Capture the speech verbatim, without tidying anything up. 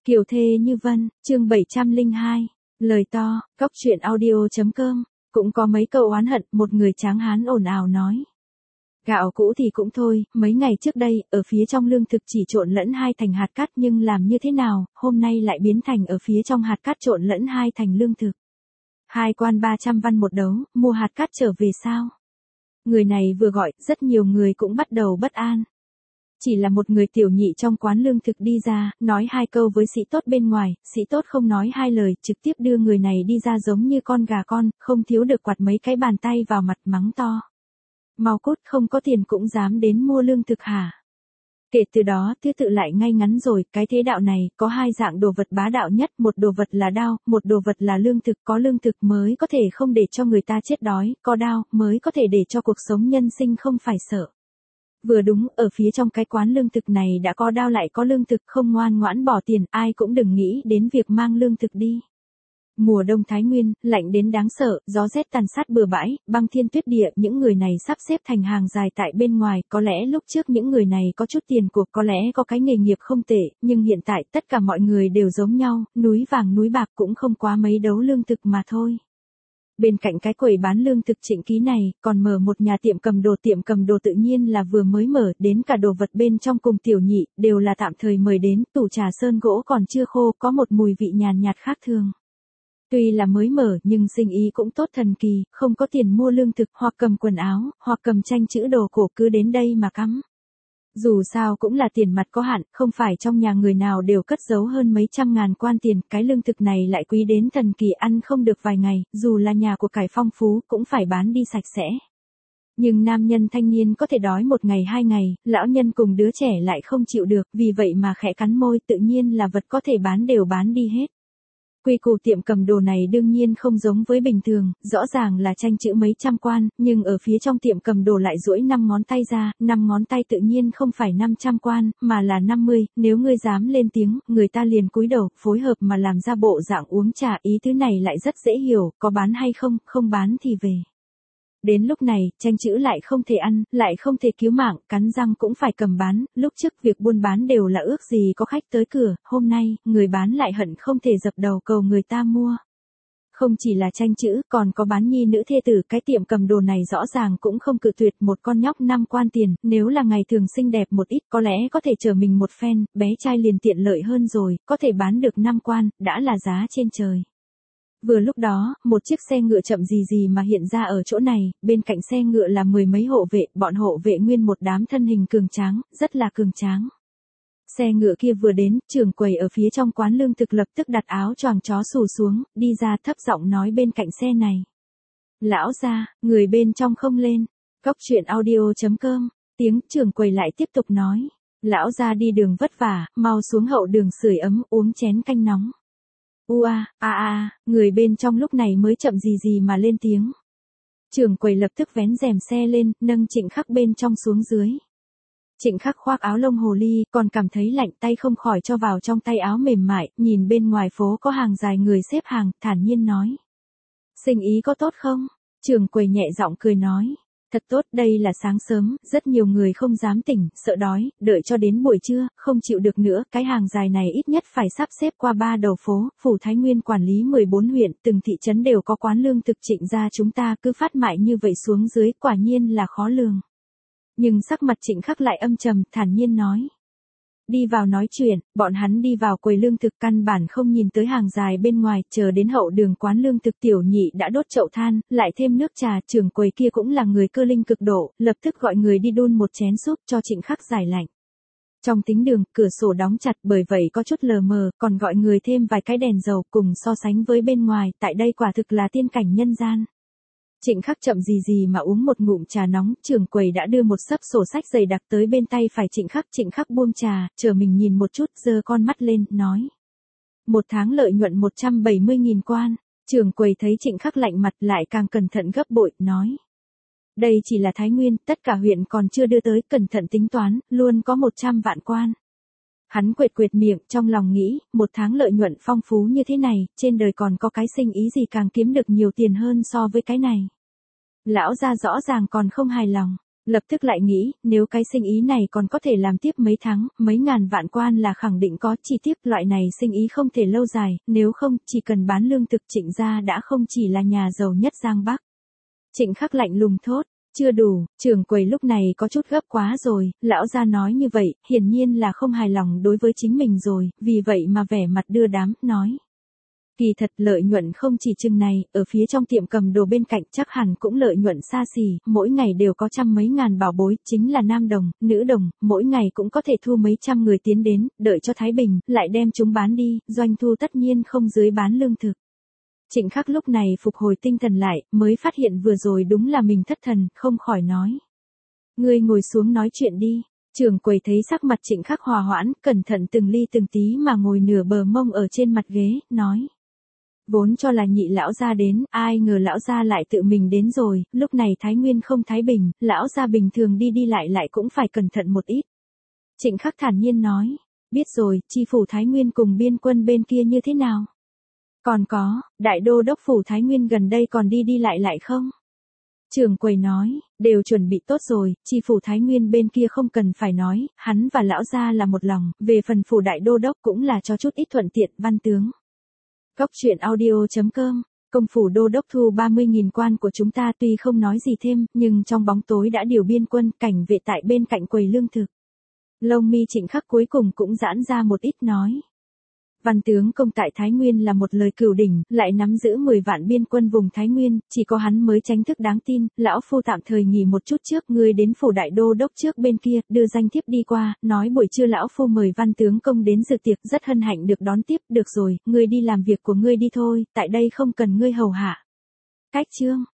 Kiều thê như vân, chương bảy trăm lẻ hai, lời to, cóc truyện audio.com, cũng có mấy câu oán hận, một người tráng hán ồn ào nói. Gạo cũ thì cũng thôi, mấy ngày trước đây, ở phía trong lương thực chỉ trộn lẫn hai thành hạt cát nhưng làm như thế nào, hôm nay lại biến thành ở phía trong hạt cát trộn lẫn hai thành lương thực. Hai quan ba trăm văn một đấu, mua hạt cát trở về sao? Người này vừa gọi, rất nhiều người cũng bắt đầu bất an. Chỉ là một người tiểu nhị trong quán lương thực đi ra, nói hai câu với sĩ tốt bên ngoài, sĩ tốt không nói hai lời, trực tiếp đưa người này đi ra giống như con gà con, không thiếu được quạt mấy cái bàn tay vào mặt mắng to. Mau cút, không có tiền cũng dám đến mua lương thực hả? Kể từ đó, thứ tự lại ngay ngắn rồi, cái thế đạo này, có hai dạng đồ vật bá đạo nhất, một đồ vật là đao, một đồ vật là lương thực, có lương thực mới có thể không để cho người ta chết đói, có đao, mới có thể để cho cuộc sống nhân sinh không phải sợ. Vừa đúng, ở phía trong cái quán lương thực này đã có đao lại có lương thực, không ngoan ngoãn bỏ tiền, ai cũng đừng nghĩ đến việc mang lương thực đi. Mùa đông Thái Nguyên, lạnh đến đáng sợ, gió rét tàn sát bừa bãi, băng thiên tuyết địa, những người này sắp xếp thành hàng dài tại bên ngoài, có lẽ lúc trước những người này có chút tiền của, có lẽ có cái nghề nghiệp không tệ, nhưng hiện tại tất cả mọi người đều giống nhau, núi vàng núi bạc cũng không quá mấy đấu lương thực mà thôi. Bên cạnh cái quầy bán lương thực Trịnh Ký này, còn mở một nhà tiệm cầm đồ, tiệm cầm đồ tự nhiên là vừa mới mở, đến cả đồ vật bên trong cùng tiểu nhị, đều là tạm thời mời đến, tủ trà sơn gỗ còn chưa khô, có một mùi vị nhàn nhạt khác thường. Tuy là mới mở, nhưng sinh ý cũng tốt thần kỳ, không có tiền mua lương thực, hoặc cầm quần áo, hoặc cầm tranh chữ đồ cổ cứ đến đây mà cắm. Dù sao cũng là tiền mặt có hạn, không phải trong nhà người nào đều cất giấu hơn mấy trăm ngàn quan tiền, cái lương thực này lại quý đến thần kỳ, ăn không được vài ngày, dù là nhà của cải phong phú, cũng phải bán đi sạch sẽ. Nhưng nam nhân thanh niên có thể đói một ngày hai ngày, lão nhân cùng đứa trẻ lại không chịu được, vì vậy mà khẽ cắn môi, tự nhiên là vật có thể bán đều bán đi hết. Quy củ tiệm cầm đồ này đương nhiên không giống với bình thường, rõ ràng là tranh chữ mấy trăm quan, nhưng ở phía trong tiệm cầm đồ lại duỗi năm ngón tay ra, năm ngón tay tự nhiên không phải năm trăm quan, mà là năm mươi, nếu ngươi dám lên tiếng, người ta liền cúi đầu, phối hợp mà làm ra bộ dạng uống trà, ý thứ này lại rất dễ hiểu, có bán hay không, không bán thì về. Đến lúc này, tranh chữ lại không thể ăn, lại không thể cứu mạng, cắn răng cũng phải cầm bán, lúc trước việc buôn bán đều là ước gì có khách tới cửa, hôm nay, người bán lại hận không thể dập đầu cầu người ta mua. Không chỉ là tranh chữ, còn có bán nhi nữ thê tử, cái tiệm cầm đồ này rõ ràng cũng không cự tuyệt một con nhóc năm quan tiền, nếu là ngày thường xinh đẹp một ít có lẽ có thể chở mình một phen, bé trai liền tiện lợi hơn rồi, có thể bán được năm quan, đã là giá trên trời. Vừa lúc đó, một chiếc xe ngựa chậm gì gì mà hiện ra ở chỗ này, bên cạnh xe ngựa là mười mấy hộ vệ, bọn hộ vệ nguyên một đám thân hình cường tráng, rất là cường tráng. Xe ngựa kia vừa đến, trưởng quầy ở phía trong quán lương thực lập tức đặt áo choàng chó xù xuống, đi ra thấp giọng nói bên cạnh xe này. Lão gia, người bên trong không lên. Cóc truyện audio.com, tiếng trưởng quầy lại tiếp tục nói. Lão gia đi đường vất vả, mau xuống hậu đường sưởi ấm uống chén canh nóng. Ua, a a, người bên trong lúc này mới chậm gì gì mà lên tiếng. Trưởng quầy lập tức vén rèm xe lên, nâng Trịnh Khắc bên trong xuống dưới. Trịnh Khắc khoác áo lông hồ ly, còn cảm thấy lạnh, tay không khỏi cho vào trong tay áo mềm mại, nhìn bên ngoài phố có hàng dài người xếp hàng, thản nhiên nói. Sinh ý có tốt không? Trưởng quầy nhẹ giọng cười nói. Thật tốt, đây là sáng sớm, rất nhiều người không dám tỉnh, sợ đói, đợi cho đến buổi trưa, không chịu được nữa, cái hàng dài này ít nhất phải sắp xếp qua ba đầu phố, phủ Thái Nguyên quản lý mười bốn huyện, từng thị trấn đều có quán lương thực Trịnh gia chúng ta cứ phát mại như vậy xuống dưới, quả nhiên là khó lường. Nhưng sắc mặt Trịnh Khắc lại âm trầm, thản nhiên nói. Đi vào nói chuyện, bọn hắn đi vào quầy lương thực căn bản không nhìn tới hàng dài bên ngoài, chờ đến hậu đường quán lương thực tiểu nhị đã đốt chậu than, lại thêm nước trà, trưởng quầy kia cũng là người cơ linh cực độ, lập tức gọi người đi đun một chén súp cho Trịnh Khắc giải lạnh. Trong tính đường, cửa sổ đóng chặt bởi vậy có chút lờ mờ, còn gọi người thêm vài cái đèn dầu cùng so sánh với bên ngoài, tại đây quả thực là tiên cảnh nhân gian. Trịnh Khắc chậm gì gì mà uống một ngụm trà nóng, trưởng quầy đã đưa một xấp sổ sách dày đặc tới bên tay phải Trịnh Khắc, Trịnh Khắc buông trà, chờ mình nhìn một chút, giơ con mắt lên, nói. Một tháng lợi nhuận một trăm bảy mươi nghìn quan, trưởng quầy thấy Trịnh Khắc lạnh mặt lại càng cẩn thận gấp bội, nói. Đây chỉ là Thái Nguyên, tất cả huyện còn chưa đưa tới, cẩn thận tính toán, luôn có một trăm vạn quan. Hắn quệt quệt miệng, trong lòng nghĩ, một tháng lợi nhuận phong phú như thế này, trên đời còn có cái sinh ý gì càng kiếm được nhiều tiền hơn so với cái này. Lão gia rõ ràng còn không hài lòng. Lập tức lại nghĩ, nếu cái sinh ý này còn có thể làm tiếp mấy tháng, mấy ngàn vạn quan là khẳng định có, chi tiết loại này sinh ý không thể lâu dài, nếu không, chỉ cần bán lương thực Trịnh gia đã không chỉ là nhà giàu nhất Giang Bắc. Trịnh Khắc lạnh lùng thốt, chưa đủ, trưởng quầy lúc này có chút gấp quá rồi, lão gia nói như vậy, hiển nhiên là không hài lòng đối với chính mình rồi, vì vậy mà vẻ mặt đưa đám, nói. Kỳ thật lợi nhuận không chỉ chừng này, ở phía trong tiệm cầm đồ bên cạnh chắc hẳn cũng lợi nhuận xa xỉ, mỗi ngày đều có trăm mấy ngàn bảo bối, chính là nam đồng, nữ đồng, mỗi ngày cũng có thể thu mấy trăm người tiến đến, đợi cho Thái Bình, lại đem chúng bán đi, doanh thu tất nhiên không dưới bán lương thực. Trịnh Khắc lúc này phục hồi tinh thần lại, mới phát hiện vừa rồi đúng là mình thất thần, không khỏi nói. Ngươi ngồi xuống nói chuyện đi. Trưởng quầy thấy sắc mặt Trịnh Khắc hòa hoãn, cẩn thận từng ly từng tí mà ngồi nửa bờ mông ở trên mặt ghế, nói. Vốn cho là nhị lão gia đến, ai ngờ lão gia lại tự mình đến rồi, lúc này Thái Nguyên không thái bình, lão gia bình thường đi đi lại lại cũng phải cẩn thận một ít. Trịnh Khắc thản nhiên nói, biết rồi, chi phủ Thái Nguyên cùng biên quân bên kia như thế nào? Còn có, đại đô đốc phủ Thái Nguyên gần đây còn đi đi lại lại không? Trưởng quầy nói, đều chuẩn bị tốt rồi, chi phủ Thái Nguyên bên kia không cần phải nói, hắn và lão gia là một lòng, về phần phủ đại đô đốc cũng là cho chút ít thuận tiện, văn tướng. Cốc truyện audio chấm com, công phủ đô đốc thu ba mươi nghìn quan của chúng ta tuy không nói gì thêm, nhưng trong bóng tối đã điều biên quân cảnh vệ tại bên cạnh quầy lương thực. Lông mi Trịnh Khắc cuối cùng cũng giãn ra một ít nói. Văn tướng công tại Thái Nguyên là một lời cửu đỉnh, lại nắm giữ mười vạn biên quân vùng Thái Nguyên, chỉ có hắn mới tránh thức đáng tin, lão phu tạm thời nghỉ một chút trước, ngươi đến phủ đại đô đốc trước bên kia, đưa danh thiếp đi qua, nói buổi trưa lão phu mời văn tướng công đến dự tiệc, rất hân hạnh được đón tiếp, được rồi, ngươi đi làm việc của ngươi đi thôi, tại đây không cần ngươi hầu hạ. Cách chương